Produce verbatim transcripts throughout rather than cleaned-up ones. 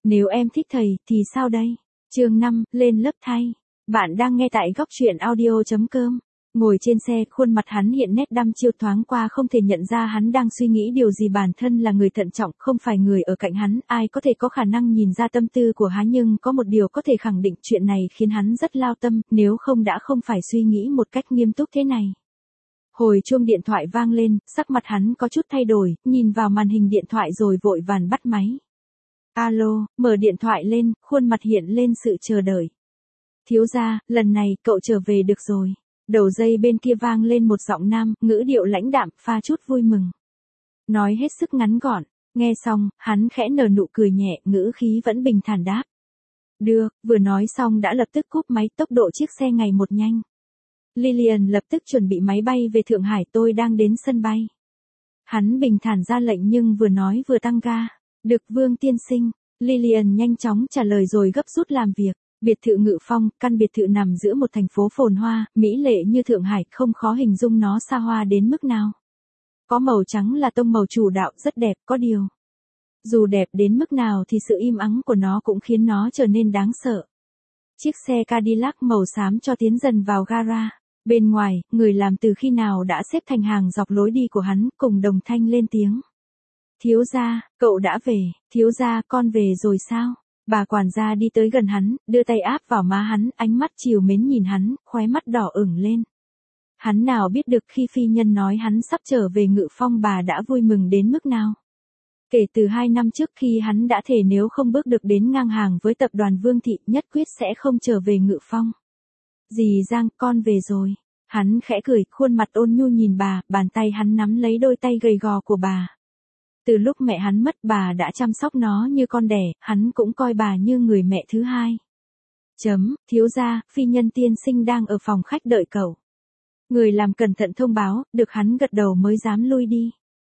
Nếu em thích thầy, thì sao đây? Chương năm, lên lớp thay. Bạn đang nghe tại góc truyện audio chấm com. Ngồi trên xe, khuôn mặt hắn hiện nét đăm chiêu, thoáng qua không thể nhận ra hắn đang suy nghĩ điều gì. Bản thân là người thận trọng, không phải người ở cạnh hắn, ai có thể có khả năng nhìn ra tâm tư của hắn, nhưng có một điều có thể khẳng định, chuyện này khiến hắn rất lao tâm, nếu không đã không phải suy nghĩ một cách nghiêm túc thế này. Hồi chuông điện thoại vang lên, sắc mặt hắn có chút thay đổi, nhìn vào màn hình điện thoại rồi vội vàng bắt máy. Alo, mở điện thoại lên, khuôn mặt hiện lên sự chờ đợi. Thiếu gia, lần này cậu trở về được rồi. Đầu dây bên kia vang lên một giọng nam, ngữ điệu lãnh đạm, pha chút vui mừng. Nói hết sức ngắn gọn, nghe xong, hắn khẽ nở nụ cười nhẹ, ngữ khí vẫn bình thản đáp. Được, vừa nói xong đã lập tức cúp máy, tốc độ chiếc xe ngày một nhanh. Lillian lập tức chuẩn bị máy bay về Thượng Hải, tôi đang đến sân bay. Hắn bình thản ra lệnh nhưng vừa nói vừa tăng ga. Được Vương tiên sinh, Lillian nhanh chóng trả lời rồi gấp rút làm việc. Biệt thự Ngự Phong, căn biệt thự nằm giữa một thành phố phồn hoa, mỹ lệ như Thượng Hải, không khó hình dung nó xa hoa đến mức nào. Có màu trắng là tông màu chủ đạo, rất đẹp, có điều. Dù đẹp đến mức nào thì sự im ắng của nó cũng khiến nó trở nên đáng sợ. Chiếc xe Cadillac màu xám cho tiến dần vào gara. Bên ngoài, người làm từ khi nào đã xếp thành hàng dọc lối đi của hắn, cùng đồng thanh lên tiếng. Thiếu gia, cậu đã về, thiếu gia, con về rồi sao? Bà quản gia đi tới gần hắn, đưa tay áp vào má hắn, ánh mắt trìu mến nhìn hắn, khóe mắt đỏ ửng lên. Hắn nào biết được khi phi nhân nói hắn sắp trở về Ngự Phong, bà đã vui mừng đến mức nào. Kể từ hai năm trước khi hắn đã thề nếu không bước được đến ngang hàng với tập đoàn Vương Thị, nhất quyết sẽ không trở về Ngự Phong. Dì Giang, con về rồi. Hắn khẽ cười, khuôn mặt ôn nhu nhìn bà, bàn tay hắn nắm lấy đôi tay gầy gò của bà. Từ lúc mẹ hắn mất, bà đã chăm sóc nó như con đẻ, hắn cũng coi bà như người mẹ thứ hai. Chấm, thiếu gia, phi nhân tiên sinh đang ở phòng khách đợi cậu. Người làm cẩn thận thông báo, được hắn gật đầu mới dám lui đi.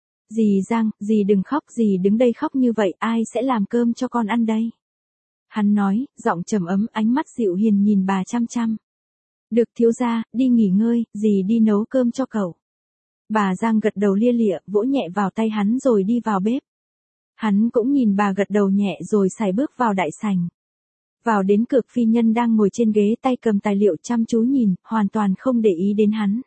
Dì Giang, dì đừng khóc, dì đứng đây khóc như vậy, ai sẽ làm cơm cho con ăn đây? Hắn nói, giọng trầm ấm, ánh mắt dịu hiền nhìn bà chăm chăm. Được thiếu gia, đi nghỉ ngơi, dì đi nấu cơm cho cậu. Bà Giang gật đầu lia lịa, vỗ nhẹ vào tay hắn rồi đi vào bếp. Hắn cũng nhìn bà gật đầu nhẹ rồi sải bước vào đại sảnh. Vào đến cửa, phi nhân đang ngồi trên ghế, tay cầm tài liệu chăm chú nhìn, hoàn toàn không để ý đến hắn.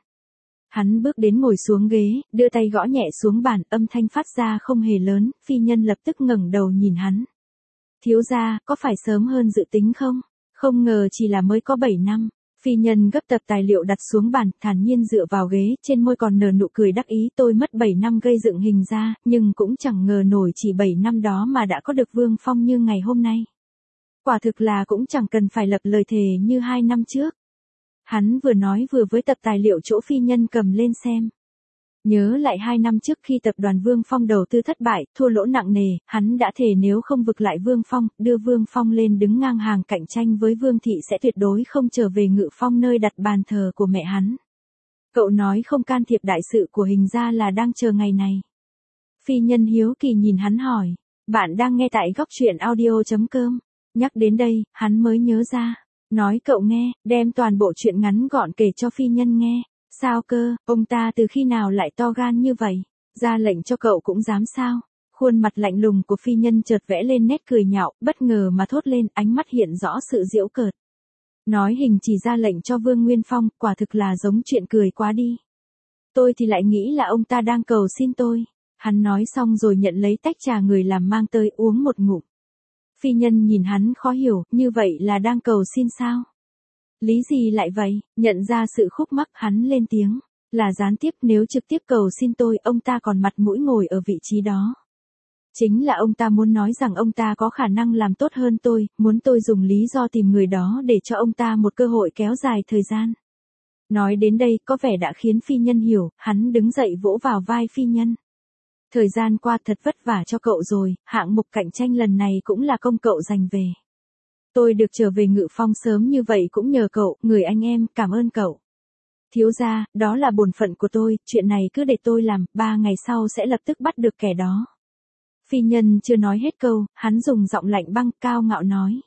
Hắn bước đến ngồi xuống ghế, đưa tay gõ nhẹ xuống bàn, âm thanh phát ra không hề lớn, phi nhân lập tức ngẩng đầu nhìn hắn. Thiếu gia, có phải sớm hơn dự tính không? Không ngờ chỉ là mới có bảy năm. Phi nhân gấp tập tài liệu đặt xuống bàn, thản nhiên dựa vào ghế, trên môi còn nở nụ cười đắc ý. Tôi mất bảy năm gây dựng hình ra, nhưng cũng chẳng ngờ nổi chỉ bảy năm đó mà đã có được Vương Phong như ngày hôm nay. Quả thực là cũng chẳng cần phải lập lời thề như hai năm trước. Hắn vừa nói vừa với tập tài liệu chỗ phi nhân cầm lên xem. Nhớ lại hai năm trước khi tập đoàn Vương Phong đầu tư thất bại, thua lỗ nặng nề, hắn đã thề nếu không vực lại Vương Phong, đưa Vương Phong lên đứng ngang hàng cạnh tranh với Vương Thị sẽ tuyệt đối không trở về Ngự Phong nơi đặt bàn thờ của mẹ hắn. Cậu nói không can thiệp đại sự của hình ra là đang chờ ngày này. Phi nhân hiếu kỳ nhìn hắn hỏi, bạn đang nghe tại góc truyện audio chấm com. Nhắc đến đây, hắn mới nhớ ra, nói cậu nghe, đem toàn bộ chuyện ngắn gọn kể cho phi nhân nghe. Sao cơ, ông ta từ khi nào lại to gan như vậy? Ra lệnh cho cậu cũng dám sao? Khuôn mặt lạnh lùng của phi nhân chợt vẽ lên nét cười nhạo, bất ngờ mà thốt lên, ánh mắt hiện rõ sự giễu cợt. Nói hình chỉ ra lệnh cho Vương Nguyên Phong, quả thực là giống chuyện cười quá đi. Tôi thì lại nghĩ là ông ta đang cầu xin tôi. Hắn nói xong rồi nhận lấy tách trà người làm mang tới, uống một ngụm. Phi nhân nhìn hắn khó hiểu, như vậy là đang cầu xin sao? Lý gì lại vậy? Nhận ra sự khúc mắc, hắn lên tiếng. Là gián tiếp, nếu trực tiếp cầu xin tôi, ông ta còn mặt mũi ngồi ở vị trí đó. Chính là ông ta muốn nói rằng ông ta có khả năng làm tốt hơn tôi, muốn tôi dùng lý do tìm người đó để cho ông ta một cơ hội kéo dài thời gian. Nói đến đây, có vẻ đã khiến phi nhân hiểu, hắn đứng dậy vỗ vào vai phi nhân. Thời gian qua thật vất vả cho cậu rồi, hạng mục cạnh tranh lần này cũng là công cậu giành về. Tôi được trở về Ngự Phong sớm như vậy cũng nhờ cậu, người anh em, cảm ơn cậu. Thiếu gia, đó là bổn phận của tôi, chuyện này cứ để tôi làm, ba ngày sau sẽ lập tức bắt được kẻ đó. Phi nhân chưa nói hết câu, hắn dùng giọng lạnh băng, cao ngạo nói.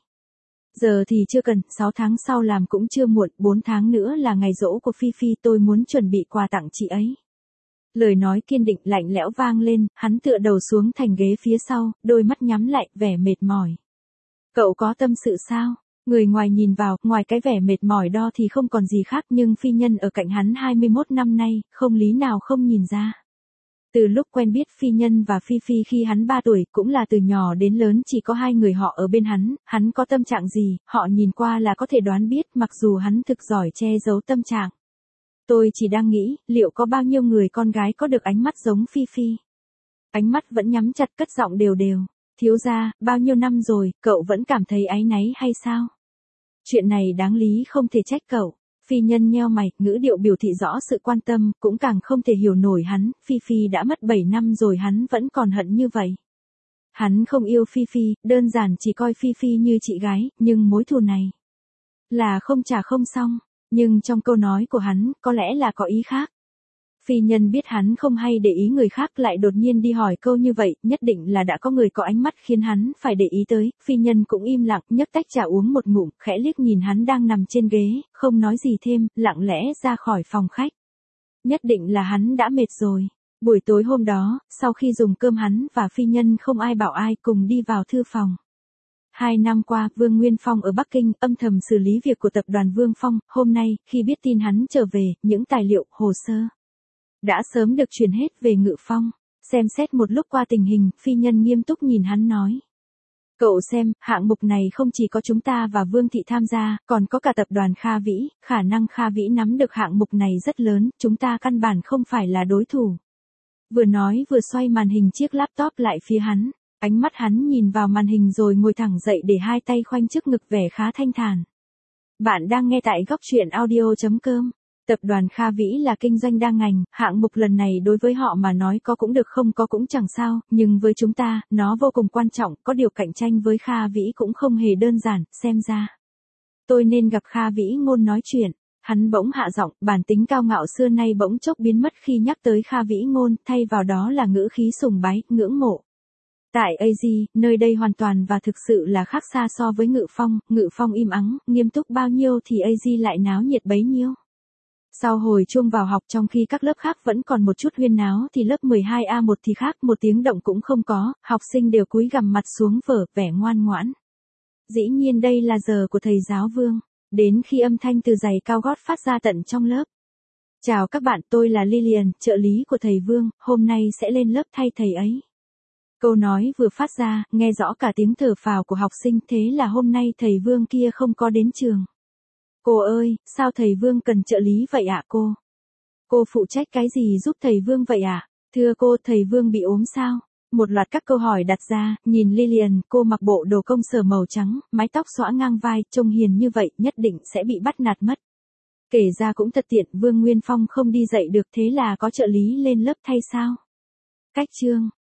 Giờ thì chưa cần, sáu tháng sau làm cũng chưa muộn, bốn tháng nữa là ngày giỗ của Phi Phi, tôi muốn chuẩn bị quà tặng chị ấy. Lời nói kiên định lạnh lẽo vang lên, hắn tựa đầu xuống thành ghế phía sau, đôi mắt nhắm lại, vẻ mệt mỏi. Cậu có tâm sự sao? Người ngoài nhìn vào, ngoài cái vẻ mệt mỏi đo thì không còn gì khác, nhưng phi nhân ở cạnh hắn hai mươi mốt năm nay, không lý nào không nhìn ra. Từ lúc quen biết phi nhân và Phi Phi khi hắn ba tuổi, cũng là từ nhỏ đến lớn chỉ có hai người họ ở bên hắn, hắn có tâm trạng gì, họ nhìn qua là có thể đoán biết, mặc dù hắn thực giỏi che giấu tâm trạng. Tôi chỉ đang nghĩ, liệu có bao nhiêu người con gái có được ánh mắt giống Phi Phi? Ánh mắt vẫn nhắm chặt, cất giọng đều đều. Thiếu gia, bao nhiêu năm rồi, cậu vẫn cảm thấy áy náy hay sao? Chuyện này đáng lý không thể trách cậu. Phi nhân nheo mày, ngữ điệu biểu thị rõ sự quan tâm, cũng càng không thể hiểu nổi hắn, Phi Phi đã mất bảy năm rồi hắn vẫn còn hận như vậy. Hắn không yêu Phi Phi, đơn giản chỉ coi Phi Phi như chị gái, nhưng mối thù này là không trả không xong, nhưng trong câu nói của hắn, có lẽ là có ý khác. Phi nhân biết hắn không hay để ý người khác lại đột nhiên đi hỏi câu như vậy, nhất định là đã có người có ánh mắt khiến hắn phải để ý tới, phi nhân cũng im lặng, nhấc tách trà uống một ngụm, khẽ liếc nhìn hắn đang nằm trên ghế, không nói gì thêm, lặng lẽ ra khỏi phòng khách. Nhất định là hắn đã mệt rồi. Buổi tối hôm đó, sau khi dùng cơm hắn và phi nhân không ai bảo ai cùng đi vào thư phòng. Hai năm qua, Vương Nguyên Phong ở Bắc Kinh âm thầm xử lý việc của tập đoàn Vương Phong, hôm nay, khi biết tin hắn trở về, những tài liệu, hồ sơ đã sớm được chuyển hết về Ngự Phong. Xem xét một lúc qua tình hình, phi nhân nghiêm túc nhìn hắn nói. Cậu xem, hạng mục này không chỉ có chúng ta và Vương Thị tham gia, còn có cả tập đoàn Kha Vĩ, khả năng Kha Vĩ nắm được hạng mục này rất lớn, chúng ta căn bản không phải là đối thủ. Vừa nói vừa xoay màn hình chiếc laptop lại phía hắn, ánh mắt hắn nhìn vào màn hình rồi ngồi thẳng dậy để hai tay khoanh trước ngực vẻ khá thanh thản. Bạn đang nghe tại góc truyện audio chấm com. Tập đoàn Kha Vĩ là kinh doanh đa ngành, hạng mục lần này đối với họ mà nói có cũng được không có cũng chẳng sao, nhưng với chúng ta, nó vô cùng quan trọng, có điều cạnh tranh với Kha Vĩ cũng không hề đơn giản, xem ra. Tôi nên gặp Kha Vĩ Ngôn nói chuyện, hắn bỗng hạ giọng, bản tính cao ngạo xưa nay bỗng chốc biến mất khi nhắc tới Kha Vĩ Ngôn, thay vào đó là ngữ khí sùng bái, ngưỡng mộ. Tại a giê, nơi đây hoàn toàn và thực sự là khác xa so với Ngự Phong, Ngự Phong im ắng, nghiêm túc bao nhiêu thì a giê lại náo nhiệt bấy nhiêu. Sau hồi chuông vào học trong khi các lớp khác vẫn còn một chút huyên náo thì lớp mười hai A một thì khác, một tiếng động cũng không có, học sinh đều cúi gằm mặt xuống vở, vẻ ngoan ngoãn. Dĩ nhiên đây là giờ của thầy giáo Vương, đến khi âm thanh từ giày cao gót phát ra tận trong lớp. Chào các bạn, tôi là Lilian, trợ lý của thầy Vương, hôm nay sẽ lên lớp thay thầy ấy. Câu nói vừa phát ra, nghe rõ cả tiếng thở phào của học sinh, thế là hôm nay thầy Vương kia không có đến trường. Cô ơi, sao thầy Vương cần trợ lý vậy ạ cô? Cô phụ trách cái gì giúp thầy Vương vậy ạ? Thưa cô, thầy Vương bị ốm sao? Một loạt các câu hỏi đặt ra, nhìn Lilian, cô mặc bộ đồ công sở màu trắng, mái tóc xõa ngang vai, trông hiền như vậy, nhất định sẽ bị bắt nạt mất. Kể ra cũng thật tiện, Vương Nguyên Phong không đi dạy được, thế là có trợ lý lên lớp thay sao? Cách chương